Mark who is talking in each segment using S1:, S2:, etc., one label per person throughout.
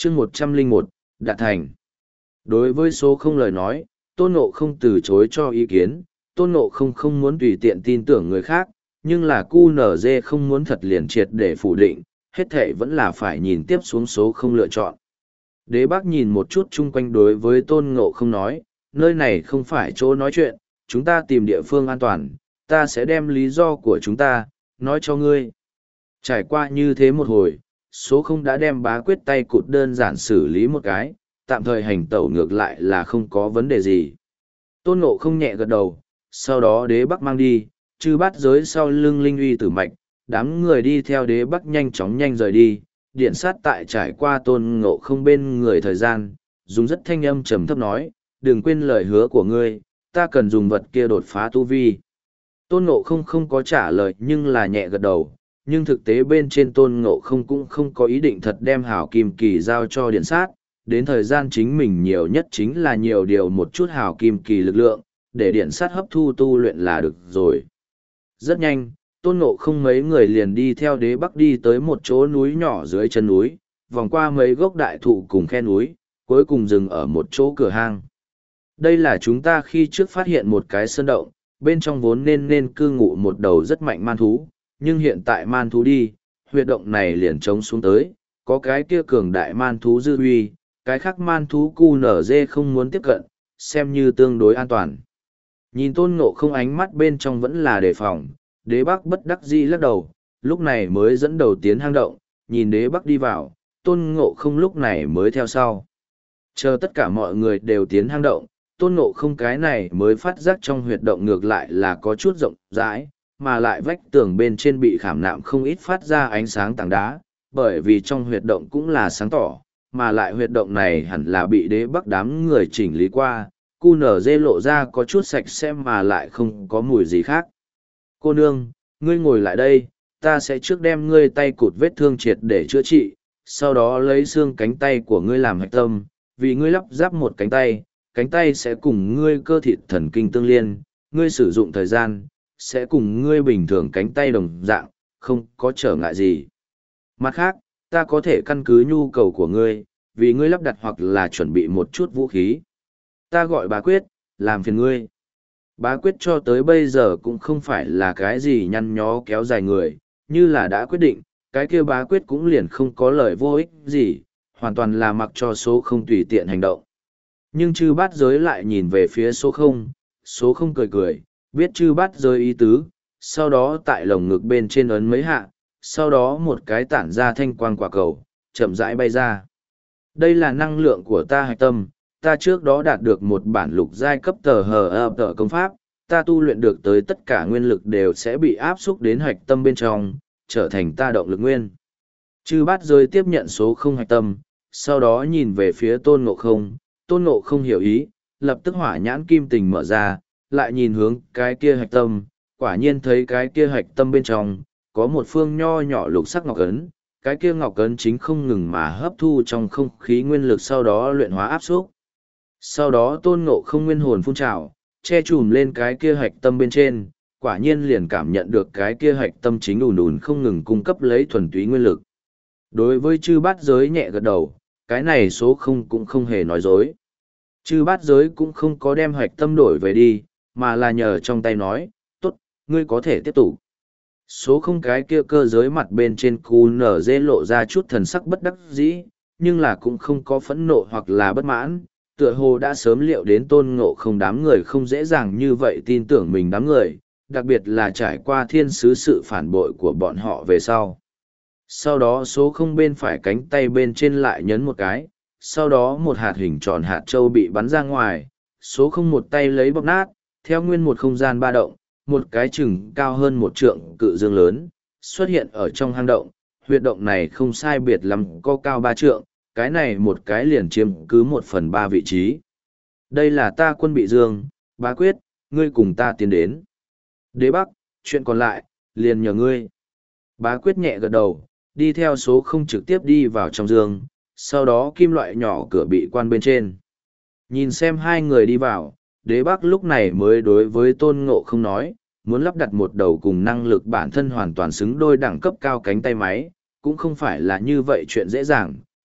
S1: chương 101, đạt thành. Đối với số không lời nói, Tôn Ngộ không từ chối cho ý kiến, Tôn Ngộ không không muốn tùy tiện tin tưởng người khác, nhưng là QNZ không muốn thật liền triệt để phủ định, hết thệ vẫn là phải nhìn tiếp xuống số không lựa chọn. Đế Bắc nhìn một chút chung quanh đối với Tôn Ngộ không nói, nơi này không phải chỗ nói chuyện, chúng ta tìm địa phương an toàn, ta sẽ đem lý do của chúng ta, nói cho ngươi. Trải qua như thế một hồi, số không đã đem Bá Quyết tay cụt đơn giản xử lý một cái, tạm thời hành tẩu ngược lại là không có vấn đề gì. Tôn Ngộ không nhẹ gật đầu, sau đó Đế Bắc mang đi, chư bát giới sau lưng linh uy tử mạch, đám người đi theo Đế Bắc nhanh chóng nhanh rời đi, điện sát tại trải qua Tôn Ngộ không bên người thời gian, dùng rất thanh âm trầm thấp nói, đừng quên lời hứa của ngươi, ta cần dùng vật kia đột phá tu vi. Tôn Ngộ không không có trả lời nhưng là nhẹ gật đầu, nhưng thực tế bên trên Tôn Ngộ không cũng không có ý định thật đem hảo kim kỳ giao cho điện sát, đến thời gian chính mình nhiều nhất chính là nhiều điều một chút hảo kim kỳ lực lượng, để điện sát hấp thu tu luyện là được rồi. Rất nhanh, Tôn Ngộ không mấy người liền đi theo Đế Bắc đi tới một chỗ núi nhỏ dưới chân núi, vòng qua mấy gốc đại thụ cùng khe núi, cuối cùng dừng ở một chỗ cửa hang. Đây là chúng ta khi trước phát hiện một cái sơn động, bên trong vốn nên cư ngụ một đầu rất mạnh man thú, nhưng hiện tại man thú đi, huyệt động này liền trống xuống tới, có cái kia cường đại man thú dư uy, cái khác man thú QNZ không muốn tiếp cận, xem như tương đối an toàn. Nhìn Tôn Ngộ không ánh mắt bên trong vẫn là đề phòng, Đế Bắc bất đắc dĩ lắc đầu, lúc này mới dẫn đầu tiến hang động, nhìn Đế Bắc đi vào, Tôn Ngộ không lúc này mới theo sau. Chờ tất cả mọi người đều tiến hang động, Tôn Ngộ không cái này mới phát giác trong huyệt động ngược lại là có chút rộng rãi, mà lại vách tường bên trên bị khảm nạm không ít phát ra ánh sáng tảng đá, bởi vì trong huyệt động cũng là sáng tỏ, mà lại huyệt động này hẳn là bị Đế Bắc đám người chỉnh lý qua, QNZ lộ ra có chút sạch sẽ mà lại không có mùi gì khác. Cô nương, ngươi ngồi lại đây, ta sẽ trước đem ngươi tay cụt vết thương triệt để chữa trị, sau đó lấy xương cánh tay của ngươi làm hạch tâm, vì ngươi lắp ráp một cánh tay sẽ cùng ngươi cơ thịt thần kinh tương liên, ngươi sử dụng thời gian, sẽ cùng ngươi bình thường cánh tay đồng dạng, không có trở ngại gì. Mặt khác, ta có thể căn cứ nhu cầu của ngươi, vì ngươi lắp đặt hoặc là chuẩn bị một chút vũ khí. Ta gọi Bá Quyết, làm phiền ngươi. Bá Quyết cho tới bây giờ cũng không phải là cái gì nhăn nhó kéo dài người, như là đã quyết định, cái kia Bá Quyết cũng liền không có lời vô ích gì, hoàn toàn là mặc cho số không tùy tiện hành động. Nhưng chư bát giới lại nhìn về phía số không cười cười, biết chư bát giới ý tứ, sau đó tại lồng ngực bên trên ấn mấy hạ, sau đó một cái tản ra thanh quang quả cầu, chậm rãi bay ra. Đây là năng lượng của ta hạch tâm, ta trước đó đạt được một bản lục giai cấp tờ công pháp, ta tu luyện được tới tất cả nguyên lực đều sẽ bị áp xúc đến hạch tâm bên trong, trở thành ta động lực nguyên. Chư bát giới tiếp nhận số không hạch tâm, sau đó nhìn về phía Tôn Ngộ không hiểu ý, lập tức hỏa nhãn kim tình mở ra, lại nhìn hướng cái kia hạch tâm, quả nhiên thấy cái kia hạch tâm bên trong, có một phương nho nhỏ lục sắc ngọc ấn, cái kia ngọc ấn chính không ngừng mà hấp thu trong không khí nguyên lực sau đó luyện hóa áp xúc. Sau đó Tôn Ngộ không nguyên hồn phun trào, che chùm lên cái kia hạch tâm bên trên, quả nhiên liền cảm nhận được cái kia hạch tâm chính ùn ùn không ngừng cung cấp lấy thuần túy nguyên lực. Đối với chư bát giới nhẹ gật đầu, cái này số không cũng không hề nói dối. Chư bát giới cũng không có đem hạch tâm đổi về đi, mà là nhờ trong tay nói, tốt, ngươi có thể tiếp tục. Số không cái kia cơ giới mặt bên trên QNZ lộ ra chút thần sắc bất đắc dĩ, nhưng là cũng không có phẫn nộ hoặc là bất mãn, tựa hồ đã sớm liệu đến Tôn Ngộ không đám người không dễ dàng như vậy tin tưởng mình đám người, đặc biệt là trải qua thiên sứ sự phản bội của bọn họ về sau. Sau đó số không bên phải cánh tay bên trên lại nhấn một cái, sau đó một hạt hình tròn hạt châu bị bắn ra ngoài, số không một tay lấy bóp nát, theo nguyên một không gian ba động, một cái chừng cao hơn một trượng cự dương lớn, xuất hiện ở trong hang động, huyệt động này không sai biệt lắm có cao 3 trượng, cái này một cái liền chiếm cứ 1/3 vị trí. Đây là ta quân bị dương, Bá Quyết, ngươi cùng ta tiến đến. Đế Bắc, chuyện còn lại, liền nhờ ngươi. Bá Quyết nhẹ gật đầu, đi theo số không trực tiếp đi vào trong dương, sau đó kim loại nhỏ cửa bị quan bên trên. Nhìn xem hai người đi vào, Đế Bắc lúc này mới đối với Tôn Ngộ không nói, muốn lắp đặt một đầu cùng năng lực bản thân hoàn toàn xứng đôi đẳng cấp cao cánh tay máy, cũng không phải là như vậy chuyện dễ dàng,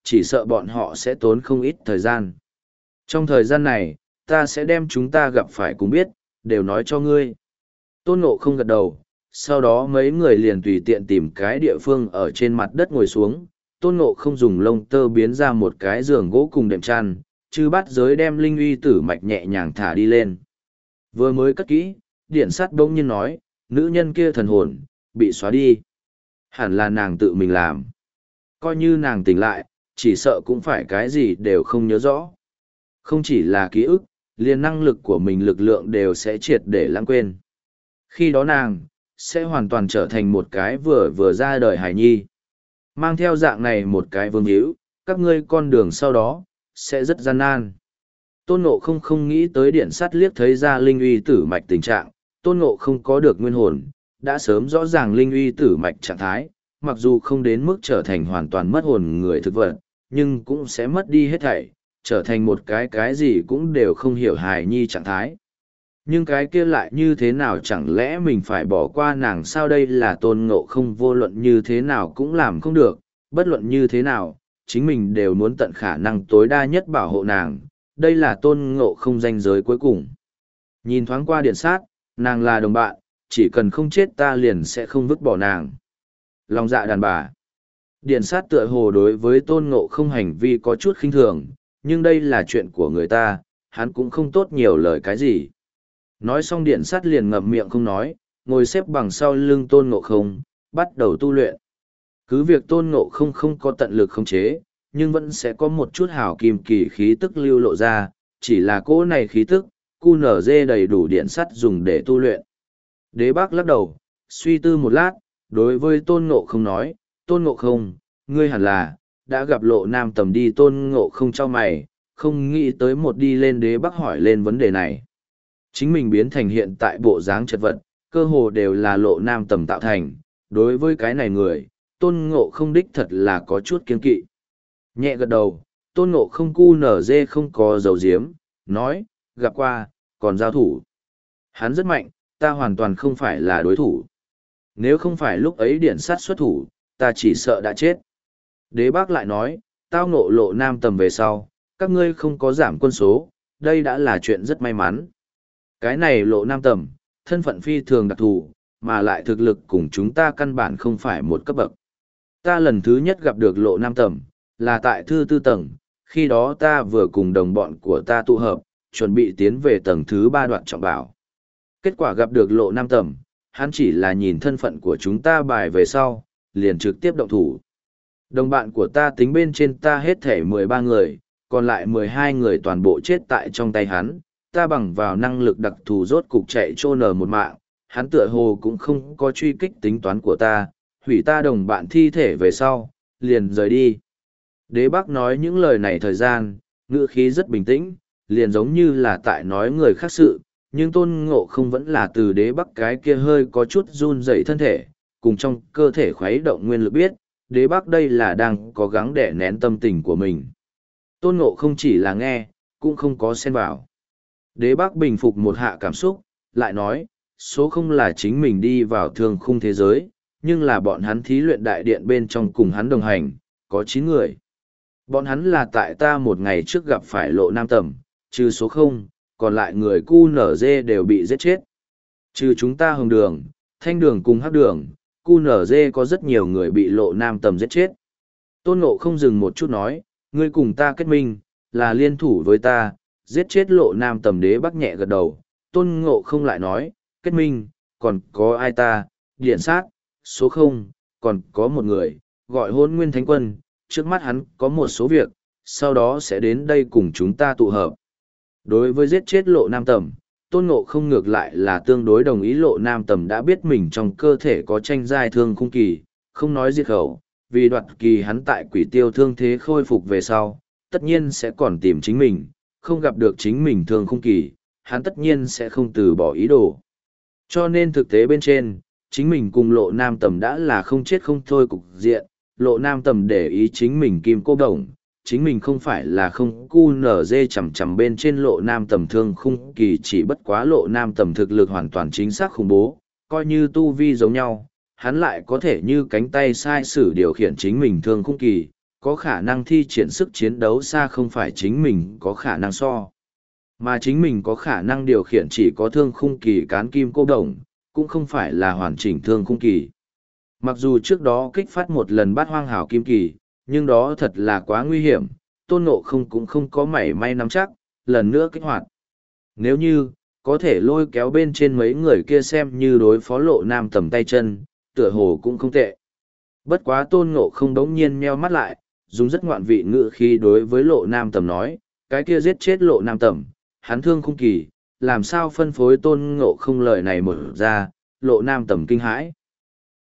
S1: chỉ sợ bọn họ sẽ tốn không ít thời gian. Trong thời gian này, ta sẽ đem chúng ta gặp phải cùng biết, đều nói cho ngươi. Tôn Ngộ không gật đầu, sau đó mấy người liền tùy tiện tìm cái địa phương ở trên mặt đất ngồi xuống. Tôn Ngộ không dùng lông tơ biến ra một cái giường gỗ cùng đệm chăn, chư bát giới đem linh uy tử mạch nhẹ nhàng thả đi lên. Vừa mới cất kỹ, điện sắt bỗng nhiên nói, nữ nhân kia thần hồn, bị xóa đi. Hẳn là nàng tự mình làm. Coi như nàng tỉnh lại, chỉ sợ cũng phải cái gì đều không nhớ rõ. Không chỉ là ký ức, liền năng lực của mình lực lượng đều sẽ triệt để lãng quên. Khi đó nàng, sẽ hoàn toàn trở thành một cái vừa ra đời hài nhi. Mang theo dạng này một cái vương hữu, các ngươi con đường sau đó, sẽ rất gian nan. Tôn Ngộ không nghĩ tới điện sắt liếc thấy ra linh uy tử mạch tình trạng, Tôn Ngộ không có được nguyên hồn, đã sớm rõ ràng linh uy tử mạch trạng thái, mặc dù không đến mức trở thành hoàn toàn mất hồn người thực vật, nhưng cũng sẽ mất đi hết thảy, trở thành một cái gì cũng đều không hiểu hài nhi trạng thái. Nhưng cái kia lại như thế nào, chẳng lẽ mình phải bỏ qua nàng sao? Đây là Tôn Ngộ không vô luận như thế nào cũng làm không được, bất luận như thế nào, chính mình đều muốn tận khả năng tối đa nhất bảo hộ nàng, đây là Tôn Ngộ không ranh giới cuối cùng. Nhìn thoáng qua điện sát, nàng là đồng bạn, chỉ cần không chết ta liền sẽ không vứt bỏ nàng. Lòng dạ đàn bà. Điện sát tựa hồ đối với Tôn Ngộ không hành vi có chút khinh thường, nhưng đây là chuyện của người ta, hắn cũng không tốt nhiều lời cái gì. Nói xong điện sát liền ngậm miệng không nói, ngồi xếp bằng sau lưng Tôn Ngộ không, bắt đầu tu luyện. Cứ việc Tôn Ngộ không không có tận lực khống chế, nhưng vẫn sẽ có một chút hào kim kỳ khí tức lưu lộ ra, chỉ là cỗ này khí tức, QNZ đầy đủ điện sắt dùng để tu luyện. Đế Bác lắc đầu, suy tư một lát, đối với Tôn Ngộ không nói, Tôn Ngộ không, ngươi hẳn là, đã gặp Lộ Nam Tầm đi. Tôn Ngộ không cho mày, không nghĩ tới một đi lên. Đế Bác hỏi lên vấn đề này. Chính mình biến thành hiện tại bộ dáng chật vật, cơ hồ đều là Lộ Nam Tầm tạo thành, đối với cái này người, Tôn Ngộ không đích thật là có chút kiêng kỵ. Nhẹ gật đầu, Tôn Ngộ không QNZ không có dấu diếm, nói, gặp qua, còn giao thủ. Hắn rất mạnh, ta hoàn toàn không phải là đối thủ. Nếu không phải lúc ấy điện sát xuất thủ, ta chỉ sợ đã chết. Đế Bác lại nói, tao ngộ Lộ Nam Tầm về sau, các ngươi không có giảm quân số, đây đã là chuyện rất may mắn. Cái này Lộ Nam Tầm, thân phận phi thường đặc thù, mà lại thực lực cùng chúng ta căn bản không phải một cấp bậc. Ta lần thứ nhất gặp được Lộ Nam Tầm, là tại thứ 4 tầng, khi đó ta vừa cùng đồng bọn của ta tụ hợp, chuẩn bị tiến về tầng thứ 3 đoạn trọng bảo. Kết quả gặp được Lộ Nam Tầm, hắn chỉ là nhìn thân phận của chúng ta bài về sau, liền trực tiếp động thủ. Đồng bạn của ta tính bên trên ta hết thể 13 người, còn lại 12 người toàn bộ chết tại trong tay hắn, ta bằng vào năng lực đặc thù rốt cục chạy trô nở một mạng, hắn tựa hồ cũng không có truy kích tính toán của ta, hủy ta đồng bạn thi thể về sau, liền rời đi. Đế Bác nói những lời này thời gian, ngữ khí rất bình tĩnh, liền giống như là tại nói người khác sự, nhưng Tôn Ngộ không vẫn là từ Đế Bác cái kia hơi có chút run rẩy thân thể, cùng trong cơ thể khuấy động nguyên lực biết, Đế Bác đây là đang cố gắng đè nén tâm tình của mình. Tôn Ngộ không chỉ là nghe, cũng không có xen vào. Đế Bác bình phục một hạ cảm xúc, lại nói, số không là chính mình đi vào thương khung thế giới, nhưng là bọn hắn thí luyện đại điện bên trong cùng hắn đồng hành, có 9 người. Bọn hắn là tại ta một ngày trước gặp phải Lộ Nam Tầm, trừ số không, còn lại người QNZ đều bị giết chết. Trừ chúng ta Hồng Đường, Thanh Đường cùng Hắc Đường, QNZ có rất nhiều người bị Lộ Nam Tầm giết chết. Tôn Ngộ không dừng một chút nói, ngươi cùng ta kết minh, là liên thủ với ta, giết chết Lộ Nam Tầm. Đế Bác nhẹ gật đầu, Tôn Ngộ không lại nói, kết minh, còn có ai ta, điện sát, số không, còn có một người, gọi Hôn Nguyên Thánh Quân, trước mắt hắn có một số việc, sau đó sẽ đến đây cùng chúng ta tụ hợp. Đối với giết chết Lộ Nam Tầm, Tôn Ngộ không ngược lại là tương đối đồng ý. Lộ Nam Tầm đã biết mình trong cơ thể có tranh giai thương khung kỳ, không nói diệt khẩu, vì đoạt kỳ hắn tại Quỷ Tiêu thương thế khôi phục về sau, tất nhiên sẽ còn tìm chính mình, không gặp được chính mình thương khung kỳ, hắn tất nhiên sẽ không từ bỏ ý đồ. Cho nên thực tế bên trên, chính mình cùng Lộ Nam Tầm đã là không chết không thôi cục diện. Lộ Nam Tầm để ý chính mình kim cô đồng, chính mình không phải là không QNZ chầm chầm bên trên Lộ Nam Tầm thương khung kỳ, chỉ bất quá Lộ Nam Tầm thực lực hoàn toàn chính xác khủng bố, coi như tu vi giống nhau, hắn lại có thể như cánh tay sai sử điều khiển chính mình thương khung kỳ, có khả năng thi triển sức chiến đấu xa không phải chính mình có khả năng so. Mà chính mình có khả năng điều khiển chỉ có thương khung kỳ cán kim cô đồng, cũng không phải là hoàn chỉnh thương khung kỳ. Mặc dù trước đó kích phát một lần bát hoang hào kim kỳ, nhưng đó thật là quá nguy hiểm, Tôn Ngộ không cũng không có mảy may nắm chắc, lần nữa kích hoạt. Nếu như, có thể lôi kéo bên trên mấy người kia xem như đối phó Lộ Nam Tầm tay chân, tựa hồ cũng không tệ. Bất quá Tôn Ngộ không đống nhiên meo mắt lại, dùng rất ngoạn vị ngữ khi đối với Lộ Nam Tầm nói, cái kia giết chết Lộ Nam Tầm, hắn thương khung kỳ, làm sao phân phối Tôn Ngộ không lời này mở ra, Lộ Nam Tầm kinh hãi.